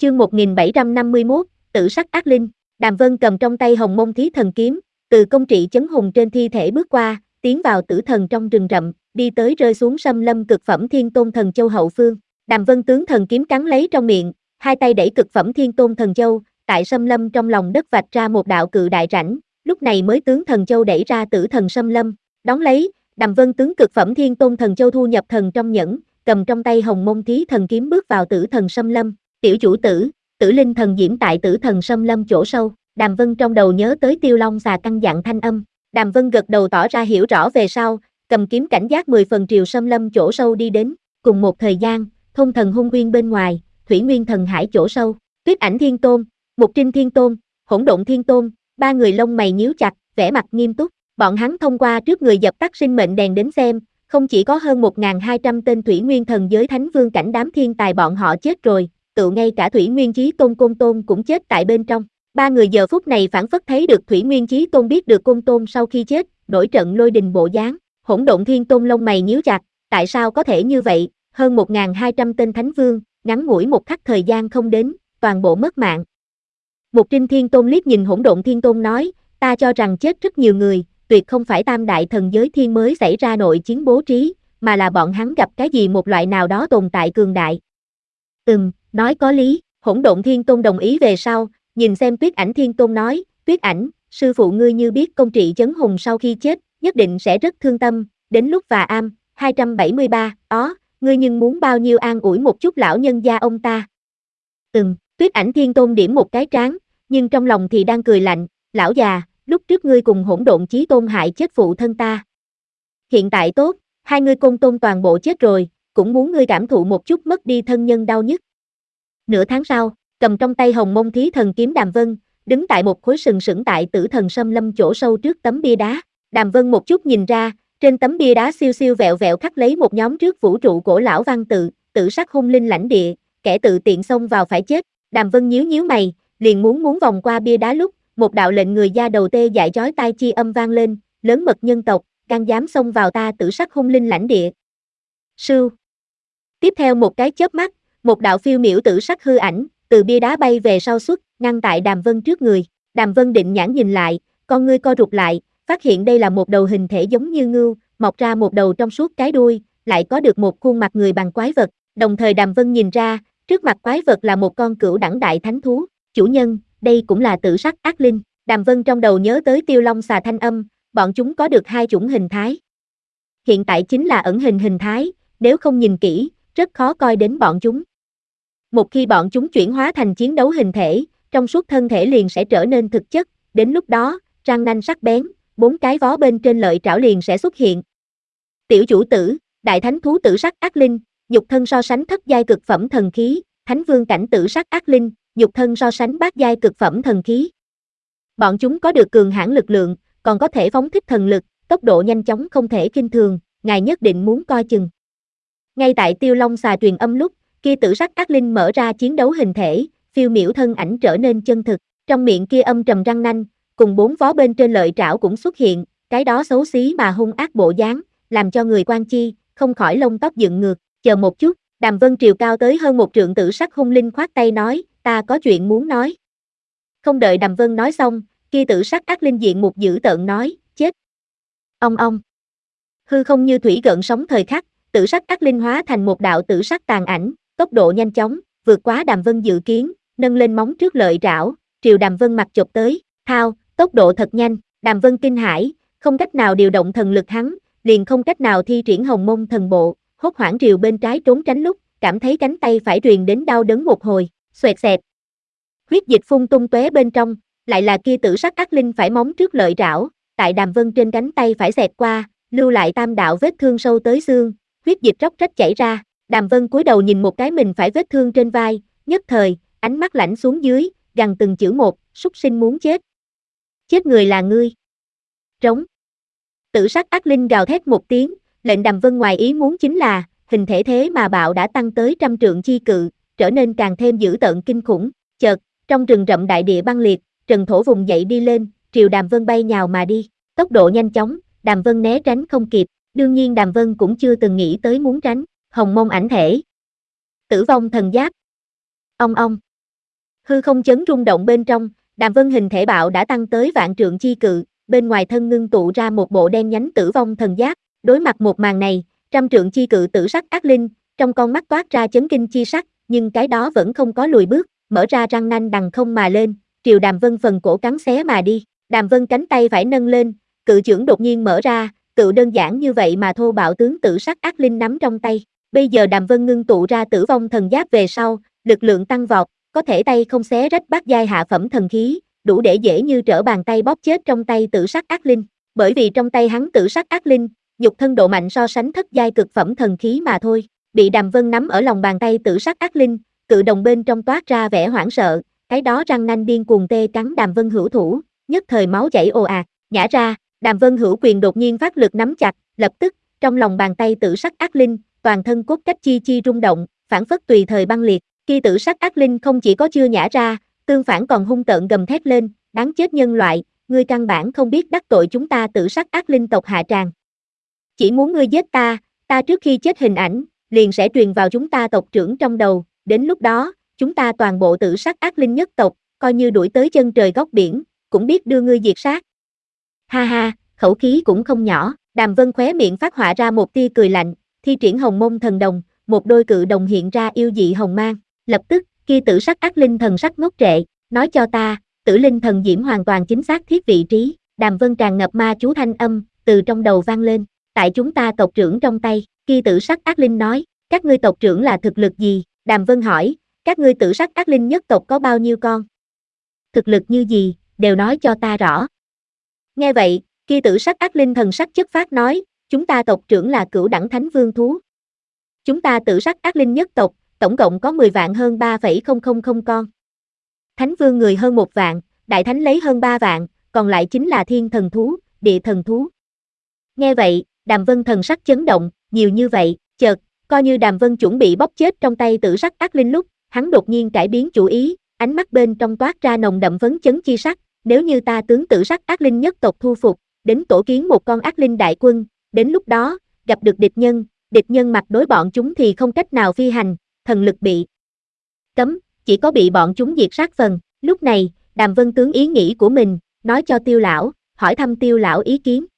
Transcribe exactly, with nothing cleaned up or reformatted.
Chương một nghìn bảy trăm năm mươi mốt, Tử sắc ác linh. Đàm Vân cầm trong tay Hồng Mông Thí Thần kiếm, từ công trị chấn hùng trên thi thể bước qua, tiến vào tử thần trong rừng rậm, đi tới rơi xuống Sâm Lâm cực phẩm Thiên Tôn Thần Châu hậu phương. Đàm Vân tướng thần kiếm cắn lấy trong miệng, hai tay đẩy cực phẩm Thiên Tôn Thần Châu, tại Sâm Lâm trong lòng đất vạch ra một đạo cự đại rãnh, lúc này mới tướng thần châu đẩy ra tử thần Sâm Lâm. Đón lấy, Đàm Vân tướng cực phẩm Thiên Tôn Thần Châu thu nhập thần trong nhẫn, cầm trong tay Hồng Mông Thí Thần kiếm bước vào tử thần Sâm Lâm. Tiểu chủ tử, tử linh thần diễm tại tử thần Sâm Lâm chỗ sâu. Đàm Vân trong đầu nhớ tới Tiêu Long xà căn dặn thanh âm. Đàm Vân gật đầu tỏ ra hiểu rõ về sau, cầm kiếm cảnh giác mười phần triều Sâm Lâm chỗ sâu đi đến. Cùng một thời gian, Thôn Thần Hung Nguyên bên ngoài, Thủy Nguyên Thần Hải chỗ sâu, Tuyết Ảnh Thiên Tôn, Mục Trinh Thiên Tôn, Hỗn Độn Thiên Tôn, ba người lông mày nhíu chặt, vẻ mặt nghiêm túc. Bọn hắn thông qua trước người dập tắt sinh mệnh đèn đến xem, không chỉ có hơn một nghìn hai trăm tên Thủy Nguyên Thần giới Thánh Vương cảnh đám thiên tài bọn họ chết rồi, tự ngay cả Thủy Nguyên Chí Tôn Côn Tôn cũng chết tại bên trong. Ba người giờ phút này phản phất thấy được Thủy Nguyên Chí Tôn biết được Côn Tôn sau khi chết, nổi trận lôi đình bộ dáng. Hỗn Độn Thiên Tôn lông mày nhíu chặt, tại sao có thể như vậy, hơn một nghìn hai trăm tên Thánh Vương, ngắn ngủi một khắc thời gian không đến, toàn bộ mất mạng. Mục Trinh Thiên Tôn liếc nhìn Hỗn Độn Thiên Tôn nói, ta cho rằng chết rất nhiều người, tuyệt không phải tam đại thần giới thiên mới xảy ra nội chiến bố trí, mà là bọn hắn gặp cái gì một loại nào đó tồn tại cường đại. Ừm, nói có lý, Hỗn Độn Thiên Tôn đồng ý về sau, nhìn xem Tuyết Ảnh Thiên Tôn nói, Tuyết Ảnh, sư phụ ngươi như biết công trị chấn hùng sau khi chết, nhất định sẽ rất thương tâm, đến lúc và am, hai trăm bảy mươi ba, ó, ngươi nhưng muốn bao nhiêu an ủi một chút lão nhân gia ông ta. Ừm, Tuyết Ảnh Thiên Tôn điểm một cái trán, nhưng trong lòng thì đang cười lạnh, lão già, lúc trước ngươi cùng Hỗn Độn Chí Tôn hại chết phụ thân ta. Hiện tại tốt, hai ngươi Côn Tôn toàn bộ chết rồi, cũng muốn ngươi cảm thụ một chút mất đi thân nhân đau nhức. Nửa tháng sau, cầm trong tay Hồng Mông Thí Thần kiếm Đàm Vân, đứng tại một khối sừng sững tại tử thần Sâm Lâm chỗ sâu trước tấm bia đá. Đàm Vân một chút nhìn ra, trên tấm bia đá siêu siêu vẹo vẹo khắc lấy một nhóm trước vũ trụ cổ lão văn tự, tử sắc hung linh lãnh địa, kẻ tự tiện xông vào phải chết. Đàm Vân nhíu nhíu mày, liền muốn muốn vòng qua bia đá lúc, một đạo lệnh người da đầu tê dại chói tai chi âm vang lên, lớn mật nhân tộc, can dám xông vào ta tử sắc hung linh lãnh địa. Sưu. Tiếp theo một cái chớp mắt, một đạo phiêu miểu tử sắc hư ảnh, từ bia đá bay về sau xuất, ngăn tại Đàm Vân trước người. Đàm Vân định nhãn nhìn lại, con ngươi co rụt lại, phát hiện đây là một đầu hình thể giống như ngưu, mọc ra một đầu trong suốt cái đuôi, lại có được một khuôn mặt người bằng quái vật. Đồng thời Đàm Vân nhìn ra, trước mặt quái vật là một con cửu đẳng đại thánh thú. Chủ nhân, đây cũng là tử sắc ác linh. Đàm Vân trong đầu nhớ tới Tiêu Long xà thanh âm, bọn chúng có được hai chủng hình thái. Hiện tại chính là ẩn hình hình thái, nếu không nhìn kỹ, rất khó coi đến bọn chúng. Một khi bọn chúng chuyển hóa thành chiến đấu hình thể, trong suốt thân thể liền sẽ trở nên thực chất, đến lúc đó, răng nanh sắc bén, bốn cái vó bên trên lợi trảo liền sẽ xuất hiện. Tiểu chủ tử, đại thánh thú tử sắc ác linh, nhục thân so sánh thất giai cực phẩm thần khí, thánh vương cảnh tử sắc ác linh, nhục thân so sánh bát giai cực phẩm thần khí. Bọn chúng có được cường hãn lực lượng, còn có thể phóng thích thần lực, tốc độ nhanh chóng không thể khinh thường, ngài nhất định muốn coi chừng. Ngay tại Tiêu Long xà truyền âm lúc, kia tử sắc ác linh mở ra chiến đấu hình thể, phiêu miểu thân ảnh trở nên chân thực, trong miệng kia âm trầm răng nanh, cùng bốn vó bên trên lợi trảo cũng xuất hiện, cái đó xấu xí mà hung ác bộ dáng, làm cho người quan chi, không khỏi lông tóc dựng ngược. Chờ một chút, Đàm Vân triều cao tới hơn một trượng tử sắc hung linh khoát tay nói, ta có chuyện muốn nói. Không đợi Đàm Vân nói xong, kia tử sắc ác linh diện một dữ tợn nói, chết. Ông ông. Hư không như thủy gợn sóng thời khắc, tử sắc ác linh hóa thành một đạo tử sắc tàn ảnh, tốc độ nhanh chóng, vượt quá Đàm Vân dự kiến, nâng lên móng trước lợi trảo, triều Đàm Vân mặt chộp tới, thao, tốc độ thật nhanh, Đàm Vân kinh hãi, không cách nào điều động thần lực hắn, liền không cách nào thi triển Hồng Mông thần bộ, hốt hoảng triều bên trái trốn tránh lúc, cảm thấy cánh tay phải truyền đến đau đớn một hồi, xoẹt xẹt. Huyết dịch phun tung tóe bên trong, lại là kia tử sắc ác linh phải móng trước lợi trảo, tại Đàm Vân trên cánh tay phải xẹt qua, lưu lại tam đạo vết thương sâu tới xương, huyết dịch róc rách chảy ra. Đàm Vân cúi đầu nhìn một cái mình phải vết thương trên vai, nhất thời, ánh mắt lạnh xuống dưới, gằn từng chữ một, súc sinh muốn chết. Chết người là ngươi. Trống. Tử sắc ác linh gào thét một tiếng, lệnh Đàm Vân ngoài ý muốn chính là, hình thể thế mà bạo đã tăng tới trăm trượng chi cự, trở nên càng thêm dữ tợn kinh khủng. Chợt, trong rừng rậm đại địa băng liệt, trần thổ vùng dậy đi lên, triều Đàm Vân bay nhào mà đi, tốc độ nhanh chóng, Đàm Vân né tránh không kịp, đương nhiên Đàm Vân cũng chưa từng nghĩ tới muốn tránh. Hồng Mông ảnh thể. Tử vong thần giáp. Ông ông. Hư không chấn rung động bên trong, Đàm Vân hình thể bạo đã tăng tới vạn trượng chi cự, bên ngoài thân ngưng tụ ra một bộ đen nhánh tử vong thần giáp, đối mặt một màn này, trăm trượng chi cự tử sắc ác linh, trong con mắt toát ra chấn kinh chi sắc, nhưng cái đó vẫn không có lùi bước, mở ra răng nanh đằng không mà lên, triều Đàm Vân phần cổ cắn xé mà đi. Đàm Vân cánh tay phải nâng lên, cự chưởng đột nhiên mở ra, cự đơn giản như vậy mà thô bạo tướng tử sắc ác linh nắm trong tay. Bây giờ Đàm Vân ngưng tụ ra tử vong thần giáp về sau, lực lượng tăng vọt, có thể tay không xé rách bát giai hạ phẩm thần khí, đủ để dễ như trở bàn tay bóp chết trong tay tử sắc ác linh. Bởi vì trong tay hắn tử sắc ác linh, nhục thân độ mạnh so sánh thất giai cực phẩm thần khí mà thôi. Bị Đàm Vân nắm ở lòng bàn tay tử sắc ác linh, cự đồng bên trong toát ra vẻ hoảng sợ, cái đó răng nanh điên cuồng tê cắn Đàm Vân hữu thủ, nhất thời máu chảy ồ ạt, nhả ra, Đàm Vân hữu quyền đột nhiên phát lực nắm chặt, lập tức, trong lòng bàn tay tử sắc ác linh, toàn thân cốt cách chi chi rung động, phản phất tùy thời băng liệt. Khi tử sắc ác linh không chỉ có chưa nhả ra, tương phản còn hung tợn gầm thét lên, đáng chết nhân loại, ngươi căn bản không biết đắc tội chúng ta tử sắc ác linh tộc hạ tràng. Chỉ muốn ngươi giết ta, ta trước khi chết hình ảnh, liền sẽ truyền vào chúng ta tộc trưởng trong đầu, đến lúc đó, chúng ta toàn bộ tử sắc ác linh nhất tộc, coi như đuổi tới chân trời góc biển, cũng biết đưa ngươi diệt sát. Ha ha, khẩu khí cũng không nhỏ, Đàm Vân khóe miệng phát họa ra một tia cười lạnh, thi triển hồng mông thần đồng, một đôi cự đồng hiện ra yêu dị hồng mang, lập tức, kia tử sắc ác linh thần sắc ngốc trệ, nói cho ta, tử linh thần diễm hoàn toàn chính xác thiết vị trí, Đàm Vân tràn ngập ma chú thanh âm, từ trong đầu vang lên, tại chúng ta tộc trưởng trong tay, kia tử sắc ác linh nói, các ngươi tộc trưởng là thực lực gì, Đàm Vân hỏi, các ngươi tử sắc ác linh nhất tộc có bao nhiêu con? Thực lực như gì, đều nói cho ta rõ. Nghe vậy, kia tử sắc ác linh thần sắc chất phát nói, chúng ta tộc trưởng là cửu đẳng thánh vương thú. Chúng ta tử sắc ác linh nhất tộc, tổng cộng có mười vạn hơn ba phẩy không không không con. Thánh vương người hơn một vạn, đại thánh lấy hơn ba vạn, còn lại chính là thiên thần thú, địa thần thú. Nghe vậy, Đàm Vân thần sắc chấn động, nhiều như vậy, chợt, coi như Đàm Vân chuẩn bị bóp chết trong tay tử sắc ác linh lúc, hắn đột nhiên cải biến chủ ý, ánh mắt bên trong toát ra nồng đậm phấn chấn chi sắc, nếu như ta tướng tử sắc ác linh nhất tộc thu phục, đến tổ kiến một con ác linh đại quân, đến lúc đó, gặp được địch nhân, địch nhân mặt đối bọn chúng thì không cách nào phi hành, thần lực bị cấm, chỉ có bị bọn chúng diệt sát phần. Lúc này, Đàm Vân tướng ý nghĩ của mình, nói cho Tiêu lão, hỏi thăm Tiêu lão ý kiến.